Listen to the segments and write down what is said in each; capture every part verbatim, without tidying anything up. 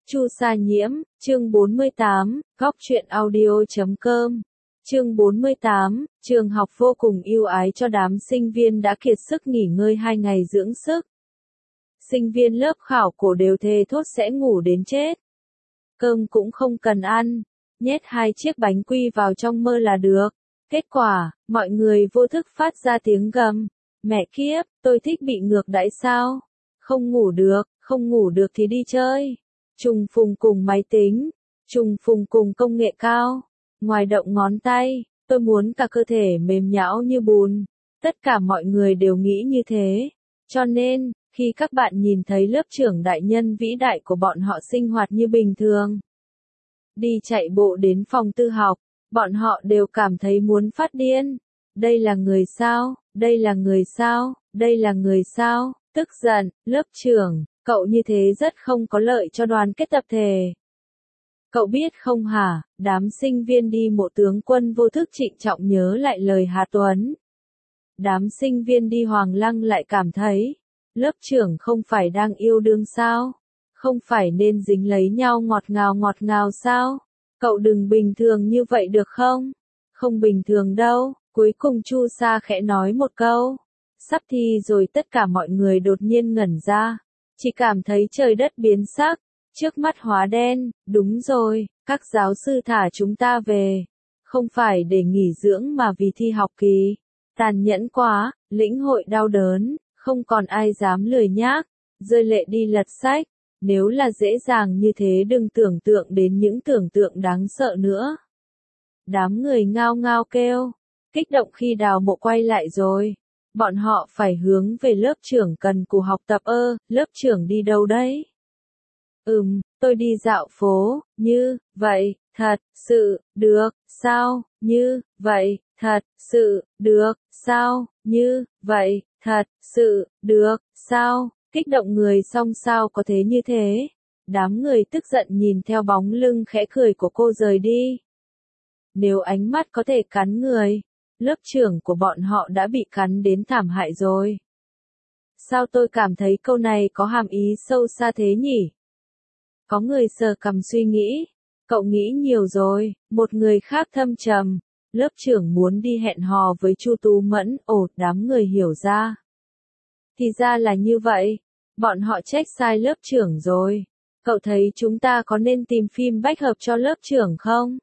Chu Sa Nhiễm, chương bốn mươi tám, góc truyện audio chấm com. Chương bốn mươi tám, trường học vô cùng ưu ái cho đám sinh viên đã kiệt sức nghỉ ngơi hai ngày dưỡng sức. Sinh viên lớp khảo cổ đều thề thốt sẽ ngủ đến chết. Cơm cũng không cần ăn, nhét hai chiếc bánh quy vào trong mơ là được. Kết quả, mọi người vô thức phát ra tiếng gầm. Mẹ kiếp, tôi thích bị ngược đãi sao? Không ngủ được, không ngủ được thì đi chơi. Trùng phùng cùng máy tính, trùng phùng cùng công nghệ cao. Ngoài động ngón tay, tôi muốn cả cơ thể mềm nhão như bùn. Tất cả mọi người đều nghĩ như thế. Cho nên, khi các bạn nhìn thấy lớp trưởng đại nhân vĩ đại của bọn họ sinh hoạt như bình thường, đi chạy bộ đến phòng tư học, bọn họ đều cảm thấy muốn phát điên. Đây là người sao? Đây là người sao? Đây là người sao? Tức giận, lớp trưởng, cậu như thế rất không có lợi cho đoàn kết tập thể. Cậu biết không hả, đám sinh viên đi mộ tướng quân vô thức trịnh trọng nhớ lại lời Hà Tuấn. Đám sinh viên đi Hoàng Lăng lại cảm thấy, lớp trưởng không phải đang yêu đương sao? Không phải nên dính lấy nhau ngọt ngào ngọt ngào sao? Cậu đừng bình thường như vậy được không? Không bình thường đâu, cuối cùng Chu Sa khẽ nói một câu. Sắp thi rồi tất cả mọi người đột nhiên ngẩn ra. Chỉ cảm thấy trời đất biến sắc, trước mắt hóa đen, đúng rồi, các giáo sư thả chúng ta về. Không phải để nghỉ dưỡng mà vì thi học kỳ. Tàn nhẫn quá, lĩnh hội đau đớn, không còn ai dám lười nhác, rơi lệ đi lật sách. Nếu là dễ dàng như thế đừng tưởng tượng đến những tưởng tượng đáng sợ nữa. Đám người ngao ngao kêu, kích động khi đào mộ quay lại rồi. Bọn họ phải hướng về lớp trưởng cần cù học tập ơ, lớp trưởng đi đâu đấy? Ừm, tôi đi dạo phố, như, vậy, thật, sự, được, sao, như, vậy, thật, sự, được, sao, như, vậy, thật, sự, được, sao, kích động người xong sao có thế như thế? Đám người tức giận nhìn theo bóng lưng khẽ cười của cô rời đi. Nếu ánh mắt có thể cắn người, lớp trưởng của bọn họ đã bị cắn đến thảm hại rồi. Sao tôi cảm thấy câu này có hàm ý sâu xa thế nhỉ? Có người sờ cằm suy nghĩ. Cậu nghĩ nhiều rồi, một người khác thâm trầm. Lớp trưởng muốn đi hẹn hò với Chu Tú Mẫn, ồ, đám người hiểu ra. Thì ra là như vậy, bọn họ trách sai lớp trưởng rồi. Cậu thấy chúng ta có nên tìm phim bách hợp cho lớp trưởng không?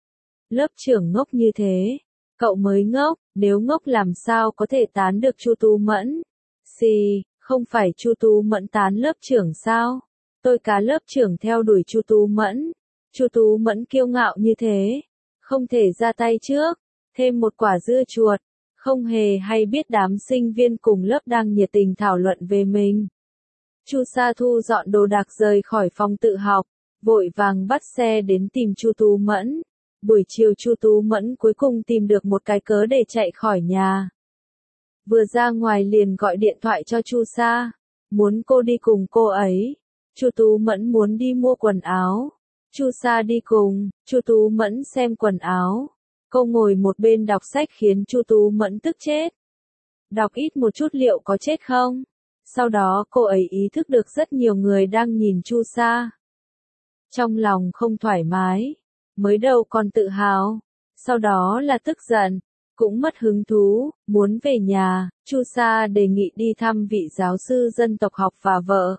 Lớp trưởng ngốc như thế. Cậu mới ngốc, nếu ngốc làm sao có thể tán được Chu Tú Mẫn? Xì, không phải Chu Tú Mẫn tán lớp trưởng sao? Tôi cá lớp trưởng theo đuổi Chu Tú Mẫn. Chu Tú Mẫn kiêu ngạo như thế, không thể ra tay trước, thêm một quả dưa chuột, không hề hay biết đám sinh viên cùng lớp đang nhiệt tình thảo luận về mình. Chu Sa thu dọn đồ đạc rời khỏi phòng tự học, vội vàng bắt xe đến tìm Chu Tú Mẫn. Buổi chiều Chu Tú Mẫn cuối cùng tìm được một cái cớ để chạy khỏi nhà. Vừa ra ngoài liền gọi điện thoại cho Chu Sa, muốn cô đi cùng cô ấy. Chu Tú Mẫn muốn đi mua quần áo. Chu Sa đi cùng, Chu Tú Mẫn xem quần áo. Cô ngồi một bên đọc sách khiến Chu Tú Mẫn tức chết. Đọc ít một chút liệu có chết không? Sau đó cô ấy ý thức được rất nhiều người đang nhìn Chu Sa. Trong lòng không thoải mái. Mới đầu còn tự hào, sau đó là tức giận, cũng mất hứng thú, muốn về nhà. Chu Sa đề nghị đi thăm vị giáo sư dân tộc học và vợ.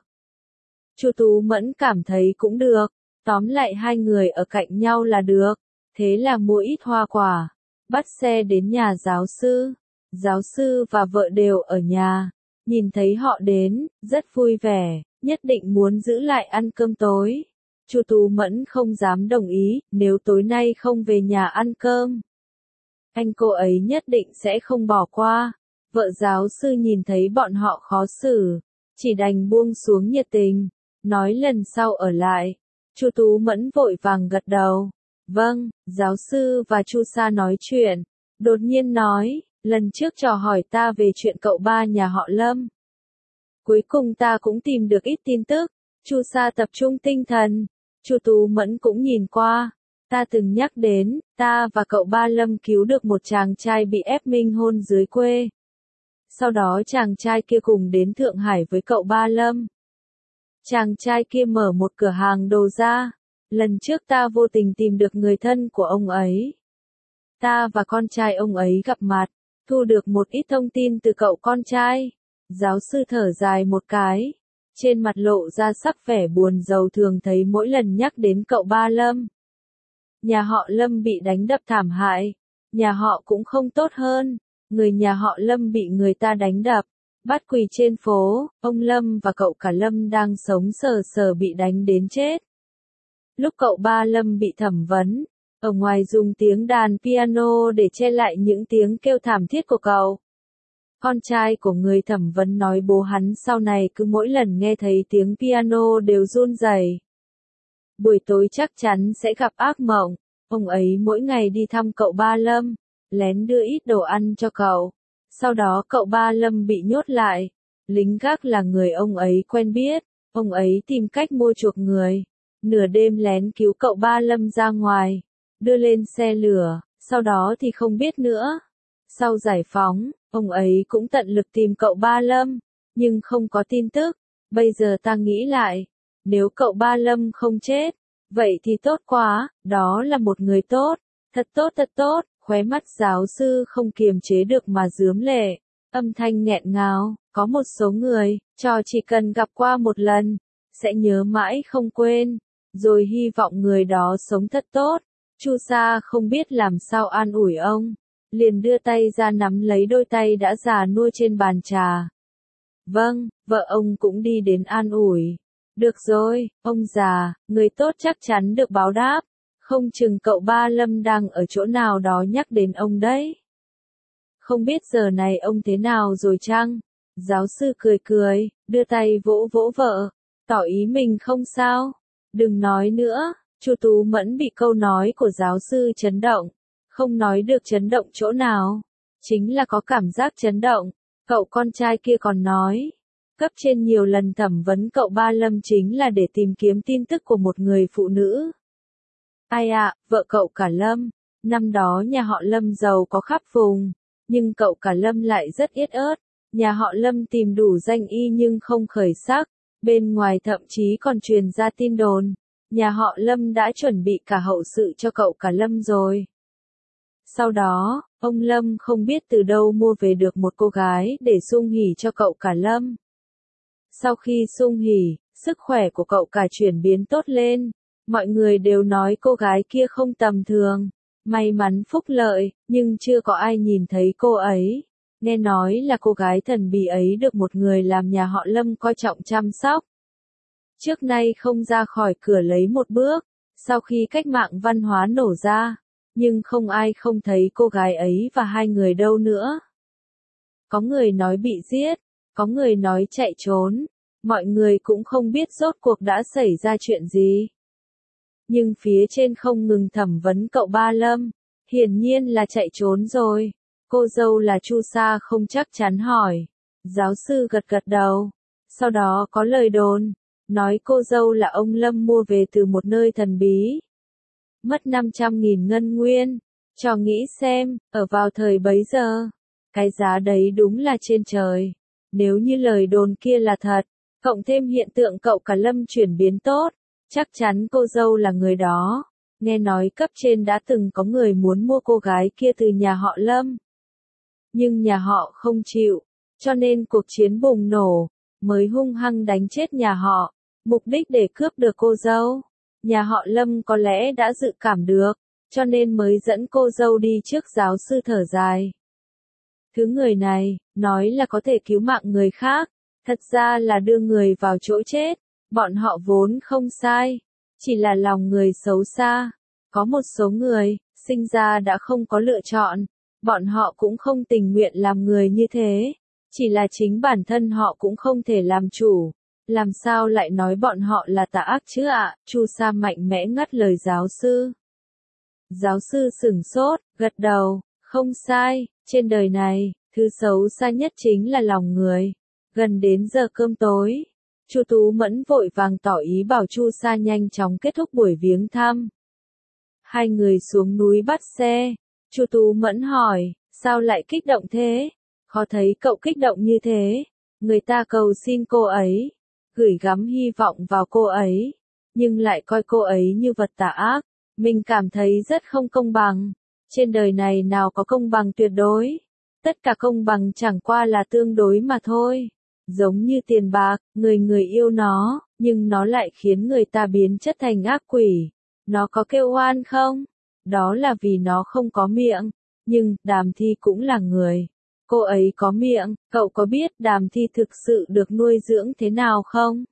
Chu Tú Mẫn cảm thấy cũng được, tóm lại hai người ở cạnh nhau là được, thế là mua ít hoa quả, bắt xe đến nhà giáo sư. Giáo sư và vợ đều ở nhà, nhìn thấy họ đến, rất vui vẻ, nhất định muốn giữ lại ăn cơm tối. Chu Tú Mẫn không dám đồng ý, nếu tối nay không về nhà ăn cơm, anh cô ấy nhất định sẽ không bỏ qua. Vợ giáo sư nhìn thấy bọn họ khó xử, chỉ đành buông xuống nhiệt tình, nói lần sau ở lại. Chu Tú Mẫn vội vàng gật đầu. Vâng, giáo sư và Chu Sa nói chuyện, đột nhiên nói, lần trước trò hỏi ta về chuyện cậu ba nhà họ Lâm. Cuối cùng ta cũng tìm được ít tin tức. Chu Sa tập trung tinh thần. Chu Tú Mẫn cũng nhìn qua, ta từng nhắc đến, ta và cậu ba Lâm cứu được một chàng trai bị ép minh hôn dưới quê. Sau đó chàng trai kia cùng đến Thượng Hải với cậu ba Lâm. Chàng trai kia mở một cửa hàng đồ da. Lần trước ta vô tình tìm được người thân của ông ấy. Ta và con trai ông ấy gặp mặt, thu được một ít thông tin từ cậu con trai. Giáo sư thở dài một cái, trên mặt lộ ra sắc vẻ buồn rầu thường thấy mỗi lần nhắc đến cậu ba Lâm. Nhà họ Lâm bị đánh đập thảm hại, nhà họ cũng không tốt hơn, người nhà họ Lâm bị người ta đánh đập, bắt quỳ trên phố, ông Lâm và cậu cả Lâm đang sống sờ sờ bị đánh đến chết. Lúc cậu ba Lâm bị thẩm vấn, ở ngoài dùng tiếng đàn piano để che lại những tiếng kêu thảm thiết của cậu. Con trai của người thẩm vấn nói bố hắn sau này cứ mỗi lần nghe thấy tiếng piano đều run rẩy. Buổi tối chắc chắn sẽ gặp ác mộng, ông ấy mỗi ngày đi thăm cậu ba Lâm, lén đưa ít đồ ăn cho cậu. Sau đó cậu ba Lâm bị nhốt lại, lính gác là người ông ấy quen biết, ông ấy tìm cách mua chuộc người, nửa đêm lén cứu cậu ba Lâm ra ngoài, đưa lên xe lửa, sau đó thì không biết nữa. Sau giải phóng, ông ấy cũng tận lực tìm cậu ba Lâm, nhưng không có tin tức. Bây giờ ta nghĩ lại, nếu cậu ba Lâm không chết, vậy thì tốt quá, đó là một người tốt, thật tốt thật tốt. Khóe mắt giáo sư không kiềm chế được mà rướm lệ, âm thanh nghẹn ngào, có một số người, cho chỉ cần gặp qua một lần, sẽ nhớ mãi không quên, rồi hy vọng người đó sống thật tốt. Chu Sa không biết làm sao an ủi ông, liền đưa tay ra nắm lấy đôi tay đã già nua trên bàn trà. Vâng, vợ ông cũng đi đến an ủi. Được rồi, ông già, người tốt chắc chắn được báo đáp. Không chừng cậu ba Lâm đang ở chỗ nào đó nhắc đến ông đấy. Không biết giờ này ông thế nào rồi chăng? Giáo sư cười cười, đưa tay vỗ vỗ vợ, tỏ ý mình không sao. Đừng nói nữa, Chu Tú Mẫn bị câu nói của giáo sư chấn động. Không nói được chấn động chỗ nào. Chính là có cảm giác chấn động. Cậu con trai kia còn nói. Cấp trên nhiều lần thẩm vấn cậu ba Lâm chính là để tìm kiếm tin tức của một người phụ nữ. Ai ạ, à, vợ cậu cả Lâm. Năm đó nhà họ Lâm giàu có khắp vùng. Nhưng cậu cả Lâm lại rất yết ớt. Nhà họ Lâm tìm đủ danh y nhưng không khởi sắc. Bên ngoài thậm chí còn truyền ra tin đồn. Nhà họ Lâm đã chuẩn bị cả hậu sự cho cậu cả Lâm rồi. Sau đó, ông Lâm không biết từ đâu mua về được một cô gái để sung hỉ cho cậu cả Lâm. Sau khi sung hỉ, sức khỏe của cậu cả chuyển biến tốt lên. Mọi người đều nói cô gái kia không tầm thường. May mắn phúc lợi, nhưng chưa có ai nhìn thấy cô ấy. Nghe nói là cô gái thần bí ấy được một người làm nhà họ Lâm coi trọng chăm sóc. Trước nay không ra khỏi cửa lấy một bước, sau khi cách mạng văn hóa nổ ra, nhưng không ai không thấy cô gái ấy và hai người đâu nữa. Có người nói bị giết, có người nói chạy trốn, mọi người cũng không biết rốt cuộc đã xảy ra chuyện gì. Nhưng phía trên không ngừng thẩm vấn cậu ba Lâm, hiển nhiên là chạy trốn rồi. Cô dâu là Chu Sa không chắc chắn hỏi. Giáo sư gật gật đầu. Sau đó có lời đồn, nói cô dâu là ông Lâm mua về từ một nơi thần bí. Mất năm trăm nghìn ngân nguyên. Cho nghĩ xem, ở vào thời bấy giờ, cái giá đấy đúng là trên trời. Nếu như lời đồn kia là thật, cộng thêm hiện tượng cậu cả Lâm chuyển biến tốt, chắc chắn cô dâu là người đó. Nghe nói cấp trên đã từng có người muốn mua cô gái kia từ nhà họ Lâm. Nhưng nhà họ không chịu, cho nên cuộc chiến bùng nổ, mới hung hăng đánh chết nhà họ, mục đích để cướp được cô dâu. Nhà họ Lâm có lẽ đã dự cảm được, cho nên mới dẫn cô dâu đi trước giáo sư thở dài. Thứ người này, nói là có thể cứu mạng người khác, thật ra là đưa người vào chỗ chết. Bọn họ vốn không sai, chỉ là lòng người xấu xa. Có một số người, sinh ra đã không có lựa chọn, bọn họ cũng không tình nguyện làm người như thế. Chỉ là chính bản thân họ cũng không thể làm chủ. Làm sao lại nói bọn họ là tà ác chứ ạ? À? Chu Sa mạnh mẽ ngắt lời giáo sư. Giáo sư sửng sốt, gật đầu, không sai, trên đời này, thứ xấu xa nhất chính là lòng người. Gần đến giờ cơm tối, Chu Tú Mẫn vội vàng tỏ ý bảo Chu Sa nhanh chóng kết thúc buổi viếng thăm. Hai người xuống núi bắt xe, Chu Tú Mẫn hỏi, sao lại kích động thế? Khó thấy cậu kích động như thế, người ta cầu xin cô ấy. gửi gắm hy vọng vào cô ấy, nhưng lại coi cô ấy như vật tà ác. Mình cảm thấy rất không công bằng. Trên đời này nào có công bằng tuyệt đối. Tất cả công bằng chẳng qua là tương đối mà thôi. Giống như tiền bạc, người người yêu nó, nhưng nó lại khiến người ta biến chất thành ác quỷ. Nó có kêu oan không? Đó là vì nó không có miệng. Nhưng, Đàm Thi cũng là người. Cô ấy có miệng, cậu có biết Đàm Thi thực sự được nuôi dưỡng thế nào không?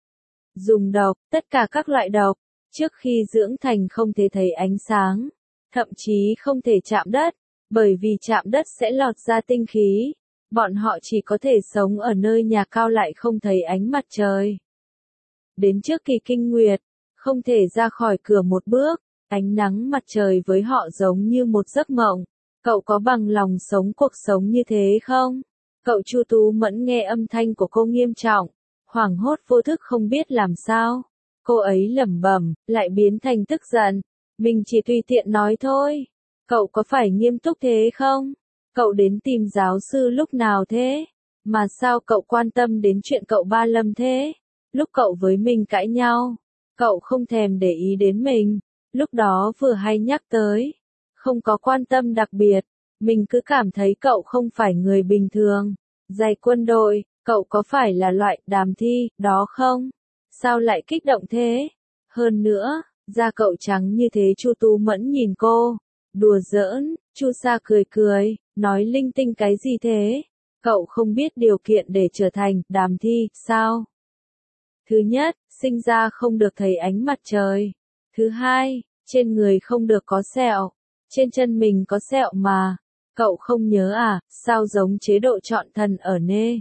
Dùng độc, tất cả các loại độc, trước khi dưỡng thành không thể thấy ánh sáng, thậm chí không thể chạm đất, bởi vì chạm đất sẽ lọt ra tinh khí. Bọn họ chỉ có thể sống ở nơi nhà cao lại không thấy ánh mặt trời. Đến trước kỳ kinh nguyệt, không thể ra khỏi cửa một bước, ánh nắng mặt trời với họ giống như một giấc mộng. Cậu có bằng lòng sống cuộc sống như thế không? Cậu Chu Tú Mẫn nghe âm thanh của cô nghiêm trọng, hoảng hốt vô thức không biết làm sao. Cô ấy lẩm bẩm, lại biến thành tức giận. Mình chỉ tùy tiện nói thôi. Cậu có phải nghiêm túc thế không? Cậu đến tìm giáo sư lúc nào thế? Mà sao cậu quan tâm đến chuyện cậu Ba Lâm thế? Lúc cậu với mình cãi nhau, cậu không thèm để ý đến mình. Lúc đó vừa hay nhắc tới. Không có quan tâm đặc biệt. Mình cứ cảm thấy cậu không phải người bình thường. Giày quân đội, cậu có phải là loại Đàm Thi đó không? Sao lại kích động thế? Hơn nữa, da cậu trắng như thế. Chu Tú Mẫn nhìn cô, đùa giỡn. Chu Sa cười cười, nói linh tinh cái gì thế? Cậu không biết điều kiện để trở thành Đàm Thi, sao? Thứ nhất, sinh ra không được thấy ánh mặt trời. Thứ hai, trên người không được có sẹo. Trên chân mình có sẹo mà. Cậu không nhớ à, sao giống chế độ chọn thần ở nê?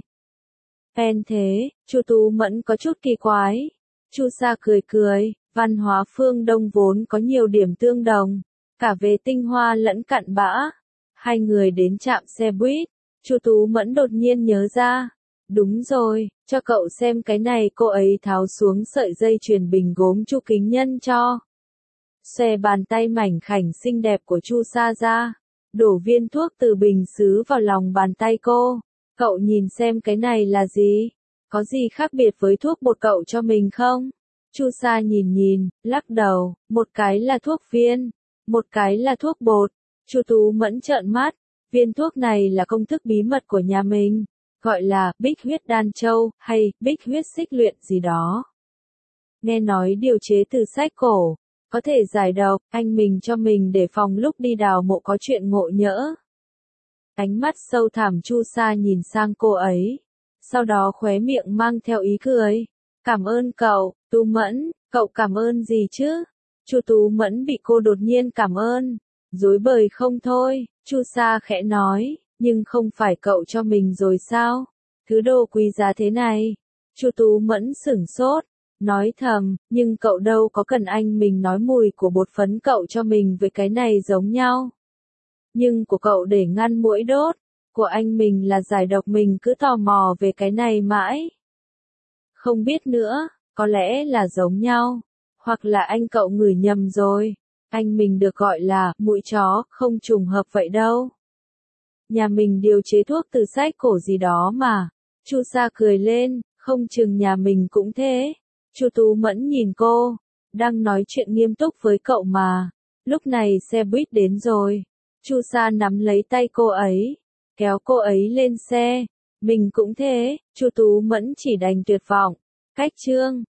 Pen thế, Chu Tú Mẫn có chút kỳ quái. Chu Sa cười cười, văn hóa phương Đông vốn có nhiều điểm tương đồng, cả về tinh hoa lẫn cặn bã. Hai người đến trạm xe buýt, Chu Tú Mẫn đột nhiên nhớ ra. Đúng rồi, cho cậu xem cái này. Cô ấy tháo xuống sợi dây chuyền bình gốm Chu Kính Nhân cho. Xòe bàn tay mảnh khảnh xinh đẹp của Chu Sa ra, đổ viên thuốc từ bình sứ vào lòng bàn tay cô. Cậu nhìn xem cái này là gì? Có gì khác biệt với thuốc bột cậu cho mình không? Chu Sa nhìn nhìn, lắc đầu, một cái là thuốc viên, một cái là thuốc bột. Chu Tú Mẫn trợn mắt, viên thuốc này là công thức bí mật của nhà mình, gọi là bích huyết đan châu, hay bích huyết xích luyện gì đó. Nghe nói điều chế từ sách cổ, có thể giải độc. Anh mình cho mình để phòng lúc đi đào mộ có chuyện ngộ nhỡ. Ánh mắt sâu thẳm Chu Sa nhìn sang cô ấy, sau đó khóe miệng mang theo ý cười. Cảm ơn cậu, Tú Mẫn. Cậu cảm ơn gì chứ? Chu Tú Mẫn bị cô đột nhiên cảm ơn, rối bời không thôi. Chu Sa khẽ nói, nhưng không phải cậu cho mình rồi sao? Thứ đồ quý giá thế này. Chu Tú Mẫn sửng sốt, nói thầm, nhưng cậu đâu có cần anh mình nói mùi của bột phấn cậu cho mình với cái này giống nhau. Nhưng của cậu để ngăn muỗi đốt, của anh mình là giải độc. Mình cứ tò mò về cái này mãi. Không biết nữa, có lẽ là giống nhau, hoặc là anh cậu ngửi nhầm rồi. Anh mình được gọi là muỗi chó, không trùng hợp vậy đâu. Nhà mình điều chế thuốc từ sách cổ gì đó mà. Chu Sa cười lên, không chừng nhà mình cũng thế. Chu Tú Mẫn nhìn cô, đang nói chuyện nghiêm túc với cậu mà. Lúc này xe buýt đến rồi. Chu Sa nắm lấy tay cô ấy, kéo cô ấy lên xe. Mình cũng thế. Chu Tú Mẫn chỉ đành tuyệt vọng. Cách chương